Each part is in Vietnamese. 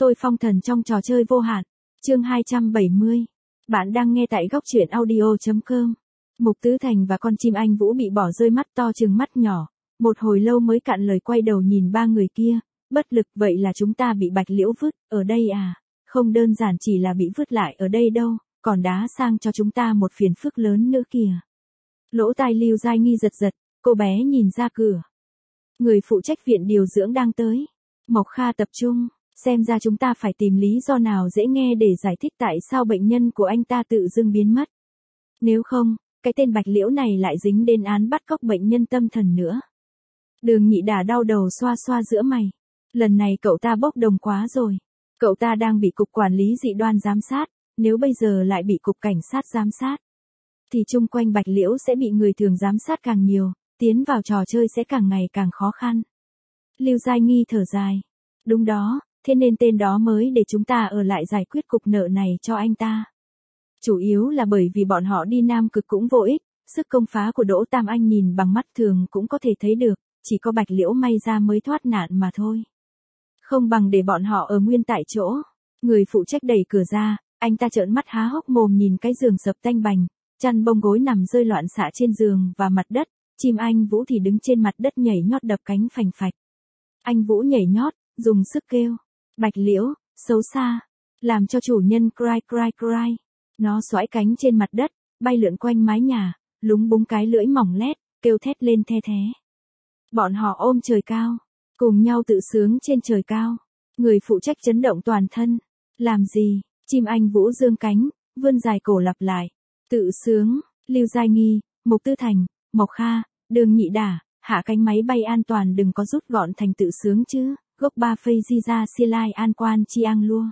Tôi phong thần trong trò chơi vô hạn. Chương 270. Bạn đang nghe tại góc truyện audio.com. Mục Tứ Thành và con chim anh Vũ bị bỏ rơi, mắt to trừng mắt nhỏ. Một hồi lâu mới cạn lời, quay đầu nhìn ba người kia. Bất lực, vậy là chúng ta bị Bạch Liễu vứt ở đây à? Không đơn giản chỉ là bị vứt lại ở đây đâu, còn đá sang cho chúng ta một phiền phức lớn nữa kìa. Lỗ tai Lưu Giai Nghi giật giật, cô bé nhìn ra cửa. Người phụ trách viện điều dưỡng đang tới. Mộc Kha tập trung, xem ra chúng ta phải tìm lý do nào dễ nghe để giải thích tại sao bệnh nhân của anh ta tự dưng biến mất. Nếu không, cái tên Bạch Liễu này lại dính đến án bắt cóc bệnh nhân tâm thần nữa. Đường Nhị Đà đau đầu xoa xoa giữa mày. Lần này cậu ta bốc đồng quá rồi. Cậu ta đang bị cục quản lý dị đoan giám sát, nếu bây giờ lại bị cục cảnh sát giám sát, thì chung quanh Bạch Liễu sẽ bị người thường giám sát càng nhiều, tiến vào trò chơi sẽ càng ngày càng khó khăn. Lưu Giai Nghi thở dài. Đúng đó, thế nên tên đó mới để chúng ta ở lại giải quyết cục nợ này cho anh ta. Chủ yếu là bởi vì bọn họ đi Nam Cực cũng vô ích, sức công phá của Đỗ Tam Anh nhìn bằng mắt thường cũng có thể thấy được, chỉ có Bạch Liễu may ra mới thoát nạn mà thôi. Không bằng để bọn họ ở nguyên tại chỗ. Người phụ trách đẩy cửa ra, anh ta trợn mắt há hốc mồm nhìn cái giường sập tanh bành, chăn bông gối nằm rơi loạn xạ trên giường và mặt đất, chim anh Vũ thì đứng trên mặt đất nhảy nhót đập cánh phành phạch. Anh Vũ nhảy nhót, dùng sức kêu, Bạch Liễu, xấu xa, làm cho chủ nhân cry cry cry. Nó xoãi cánh trên mặt đất, bay lượn quanh mái nhà, lúng búng cái lưỡi mỏng lét, kêu thét lên the thé. Bọn họ ôm trời cao, cùng nhau tự sướng trên trời cao. Người phụ trách chấn động toàn thân. Làm gì? Chim anh Vũ dương cánh, vươn dài cổ lặp lại. Tự sướng. Lưu Giai Nghi, Mục Tư Thành, Mộc Kha, Đường Nhị Đà, hạ cánh máy bay an toàn, đừng có rút gọn thành tự sướng chứ. Gốc ba phây di ra si lai an quan chi ang lua.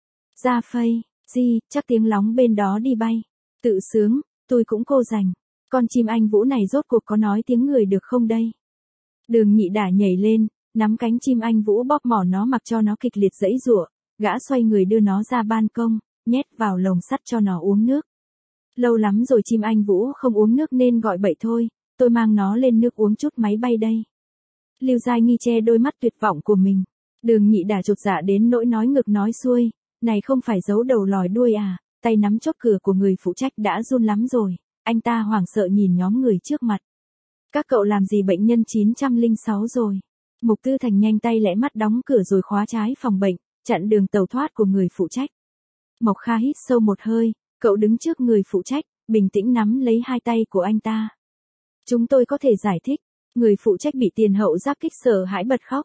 Ra phây, di, chắc tiếng lóng bên đó đi bay. Tự sướng, tôi cũng cô dành. Con chim anh Vũ này rốt cuộc có nói tiếng người được không đây? Đường Nhị Đà nhảy lên, nắm cánh chim anh Vũ bóp mỏ nó, mặc cho nó kịch liệt giãy giụa. Gã xoay người đưa nó ra ban công, nhét vào lồng sắt cho nó uống nước. Lâu lắm rồi chim anh Vũ không uống nước nên gọi bậy thôi, tôi mang nó lên nước uống chút máy bay đây. Lưu Giai Nghi che đôi mắt tuyệt vọng của mình. Đường Nhị Đà chột dạ đến nỗi nói ngược nói xuôi, này không phải giấu đầu lòi đuôi à? Tay nắm chốt cửa của người phụ trách đã run lắm rồi. Anh ta hoảng sợ nhìn nhóm người trước mặt. Các cậu làm gì bệnh nhân 906 rồi? Mục Tư Thành nhanh tay lẽ mắt đóng cửa rồi khóa trái phòng bệnh, chặn đường tẩu thoát của người phụ trách. Mộc Kha hít sâu một hơi, cậu đứng trước người phụ trách, bình tĩnh nắm lấy hai tay của anh ta. Chúng tôi có thể giải thích. Người phụ trách bị tiền hậu giáp kích sợ hãi bật khóc.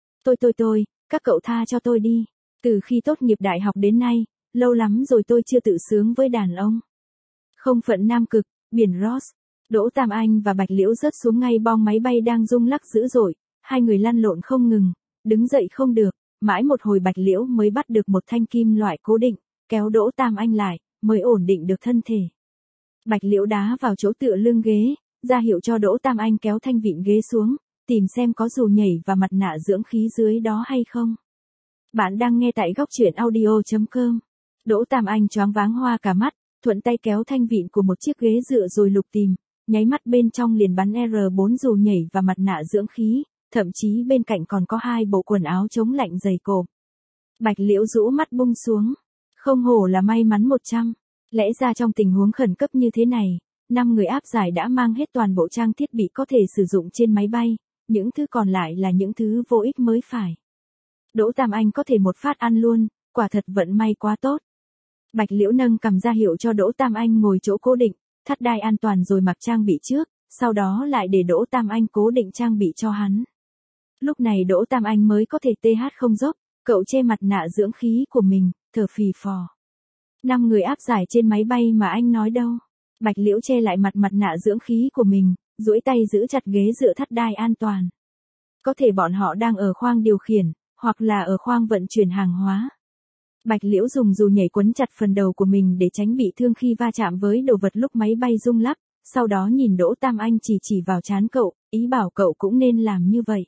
Tôi, các cậu tha cho tôi đi. Từ khi tốt nghiệp đại học đến nay, lâu lắm rồi tôi chưa tự sướng với đàn ông. Không phận Nam Cực, biển Ross. Đỗ Tam Anh và Bạch Liễu rớt xuống ngay bong máy bay đang rung lắc dữ dội, hai người lăn lộn không ngừng, đứng dậy không được, mãi một hồi Bạch Liễu mới bắt được một thanh kim loại cố định, kéo Đỗ Tam Anh lại, mới ổn định được thân thể. Bạch Liễu đá vào chỗ tựa lưng ghế, ra hiệu cho Đỗ Tam Anh kéo thanh vịn ghế xuống, tìm xem có dù nhảy và mặt nạ dưỡng khí dưới đó hay không. Bạn đang nghe tại góc truyện audio.com. Đỗ Tam Anh choáng váng hoa cả mắt, thuận tay kéo thanh vịn của một chiếc ghế dựa rồi lục tìm, nháy mắt bên trong liền bắn R4 dù nhảy và mặt nạ dưỡng khí, thậm chí bên cạnh còn có hai bộ quần áo chống lạnh dày cộm. Bạch Liễu rũ mắt bung xuống. Không hổ là may mắn 100. Lẽ ra trong tình huống khẩn cấp như thế này, 5 người áp giải đã mang hết toàn bộ trang thiết bị có thể sử dụng trên máy bay, những thứ còn lại là những thứ vô ích mới phải. Đỗ Tam Anh có thể một phát ăn luôn, quả thật vận may quá tốt. Bạch Liễu nâng cằm ra hiệu cho Đỗ Tam Anh ngồi chỗ cố định, thắt đai an toàn rồi mặc trang bị trước, sau đó lại để Đỗ Tam Anh cố định trang bị cho hắn. Lúc này Đỗ Tam Anh mới có thể TH không dốc, cậu che mặt nạ dưỡng khí của mình, thở phì phò. 5 người áp giải trên máy bay mà anh nói đâu. Bạch Liễu che lại mặt nạ dưỡng khí của mình, duỗi tay giữ chặt ghế dựa thắt đai an toàn. Có thể bọn họ đang ở khoang điều khiển, hoặc là ở khoang vận chuyển hàng hóa. Bạch Liễu dùng dù nhảy quấn chặt phần đầu của mình để tránh bị thương khi va chạm với đồ vật lúc máy bay rung lắc, sau đó nhìn Đỗ Tam Anh chỉ vào trán cậu, ý bảo cậu cũng nên làm như vậy.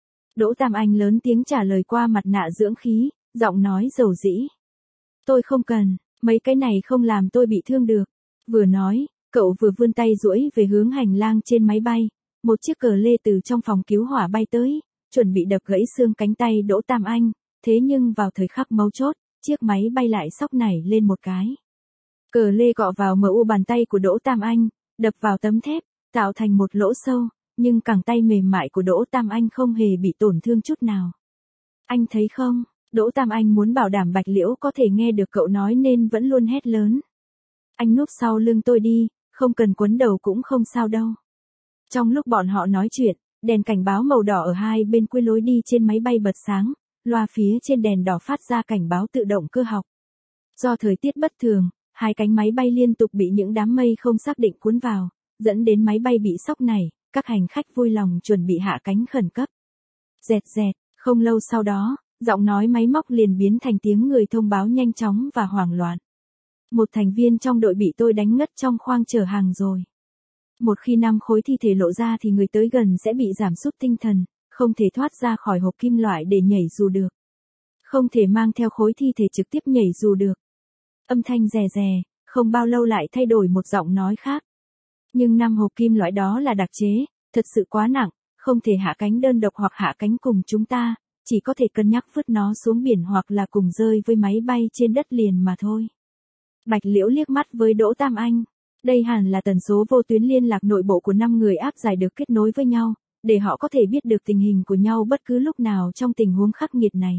Đỗ Tam Anh lớn tiếng trả lời qua mặt nạ dưỡng khí, giọng nói dầu dĩ. Tôi không cần, mấy cái này không làm tôi bị thương được. Vừa nói, cậu vừa vươn tay duỗi về hướng hành lang trên máy bay, một chiếc cờ lê từ trong phòng cứu hỏa bay tới, chuẩn bị đập gãy xương cánh tay Đỗ Tam Anh, thế nhưng vào thời khắc mấu chốt, chiếc máy bay lại xóc nảy lên một cái. Cờ lê cọ vào mu bàn tay của Đỗ Tam Anh, đập vào tấm thép, tạo thành một lỗ sâu, nhưng cẳng tay mềm mại của Đỗ Tam Anh không hề bị tổn thương chút nào. Anh thấy không, Đỗ Tam Anh muốn bảo đảm Bạch Liễu có thể nghe được cậu nói nên vẫn luôn hét lớn. Anh núp sau lưng tôi đi, không cần quấn đầu cũng không sao đâu. Trong lúc bọn họ nói chuyện, đèn cảnh báo màu đỏ ở hai bên cuối lối đi trên máy bay bật sáng, loa phía trên đèn đỏ phát ra cảnh báo tự động cơ học. Do thời tiết bất thường, hai cánh máy bay liên tục bị những đám mây không xác định cuốn vào, dẫn đến máy bay bị sóc nảy, các hành khách vui lòng chuẩn bị hạ cánh khẩn cấp. Dẹt dẹt, không lâu sau đó, giọng nói máy móc liền biến thành tiếng người thông báo nhanh chóng và hoảng loạn. Một thành viên trong đội bị tôi đánh ngất trong khoang chở hàng rồi. Một khi 5 khối thi thể lộ ra thì người tới gần sẽ bị giảm sút tinh thần, không thể thoát ra khỏi hộp kim loại để nhảy dù được. Không thể mang theo khối thi thể trực tiếp nhảy dù được. Âm thanh rè rè, không bao lâu lại thay đổi một giọng nói khác. Nhưng 5 hộp kim loại đó là đặc chế, thật sự quá nặng, không thể hạ cánh đơn độc hoặc hạ cánh cùng chúng ta, chỉ có thể cân nhắc vứt nó xuống biển hoặc là cùng rơi với máy bay trên đất liền mà thôi. Bạch Liễu liếc mắt với Đỗ Tam Anh. Đây hẳn là tần số vô tuyến liên lạc nội bộ của 5 người áp giải được kết nối với nhau, để họ có thể biết được tình hình của nhau bất cứ lúc nào trong tình huống khắc nghiệt này.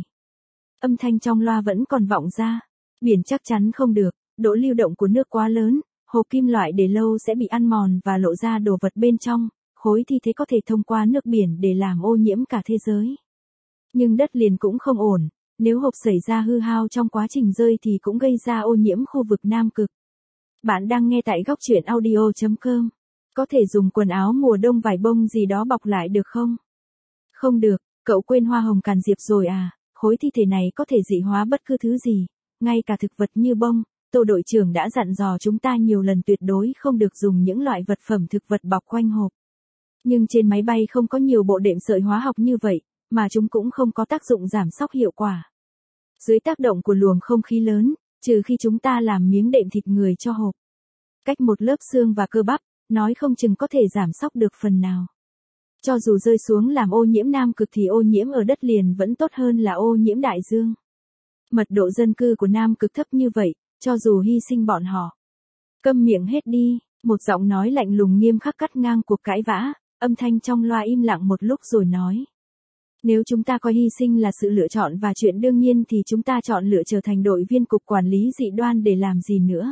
Âm thanh trong loa vẫn còn vọng ra. Biển chắc chắn không được, độ lưu động của nước quá lớn, hộp kim loại để lâu sẽ bị ăn mòn và lộ ra đồ vật bên trong, khối thi thể có thể thông qua nước biển để làm ô nhiễm cả thế giới. Nhưng đất liền cũng không ổn, nếu hộp xảy ra hư hao trong quá trình rơi thì cũng gây ra ô nhiễm khu vực Nam Cực. Bạn đang nghe tại góc truyện audio.com. Có thể dùng quần áo mùa đông vải bông gì đó bọc lại được không? Không được, cậu quên hoa hồng càn diệp rồi à, khối thi thể này có thể dị hóa bất cứ thứ gì, ngay cả thực vật như bông. Tô đội trưởng đã dặn dò chúng ta nhiều lần tuyệt đối không được dùng những loại vật phẩm thực vật bọc quanh hộp. Nhưng trên máy bay không có nhiều bộ đệm sợi hóa học như vậy, mà chúng cũng không có tác dụng giảm xóc hiệu quả. Dưới tác động của luồng không khí lớn, trừ khi chúng ta làm miếng đệm thịt người cho hộp. Cách một lớp xương và cơ bắp, nói không chừng có thể giảm xóc được phần nào. Cho dù rơi xuống làm ô nhiễm Nam Cực thì ô nhiễm ở đất liền vẫn tốt hơn là ô nhiễm đại dương. Mật độ dân cư của Nam Cực thấp như vậy, cho dù hy sinh bọn họ. Câm miệng hết đi, một giọng nói lạnh lùng nghiêm khắc cắt ngang cuộc cãi vã, âm thanh trong loa im lặng một lúc rồi nói. Nếu chúng ta coi hy sinh là sự lựa chọn và chuyện đương nhiên thì chúng ta chọn lựa trở thành đội viên cục quản lý dị đoan để làm gì nữa?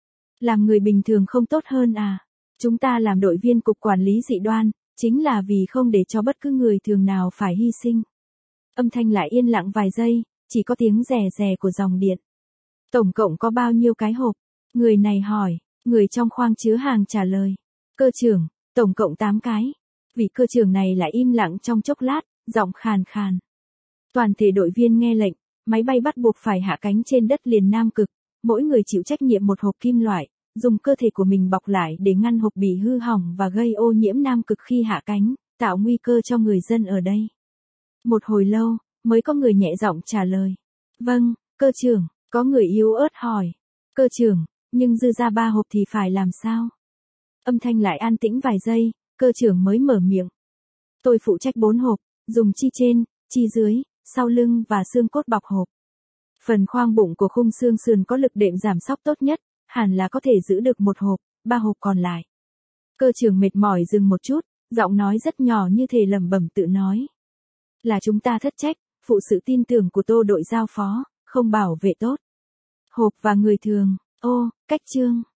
Làm người bình thường không tốt hơn à? Chúng ta làm đội viên cục quản lý dị đoan, chính là vì không để cho bất cứ người thường nào phải hy sinh. Âm thanh lại yên lặng vài giây, chỉ có tiếng rè rè của dòng điện. Tổng cộng có bao nhiêu cái hộp? Người này hỏi, người trong khoang chứa hàng trả lời. Cơ trưởng, tổng cộng 8 cái. Vị cơ trưởng này lại im lặng trong chốc lát, giọng khàn khàn. Toàn thể đội viên nghe lệnh, máy bay bắt buộc phải hạ cánh trên đất liền Nam Cực, mỗi người chịu trách nhiệm một hộp kim loại, dùng cơ thể của mình bọc lại để ngăn hộp bị hư hỏng và gây ô nhiễm Nam Cực khi hạ cánh, tạo nguy cơ cho người dân ở đây. Một hồi lâu, mới có người nhẹ giọng trả lời. Vâng, cơ trưởng, có người yếu ớt hỏi. Cơ trưởng, nhưng dư ra 3 hộp thì phải làm sao? Âm thanh lại an tĩnh vài giây, cơ trưởng mới mở miệng. Tôi phụ trách 4 hộp, dùng chi trên, chi dưới, sau lưng và xương cốt bọc hộp. Phần khoang bụng của khung xương sườn có lực đệm giảm xóc tốt nhất, hẳn là có thể giữ được 1 hộp, 3 hộp còn lại. Cơ trưởng mệt mỏi dừng một chút, giọng nói rất nhỏ như thể lẩm bẩm tự nói. Là chúng ta thất trách, phụ sự tin tưởng của Tô đội giao phó, không bảo vệ tốt hộp và người thường. Ô, cách chương.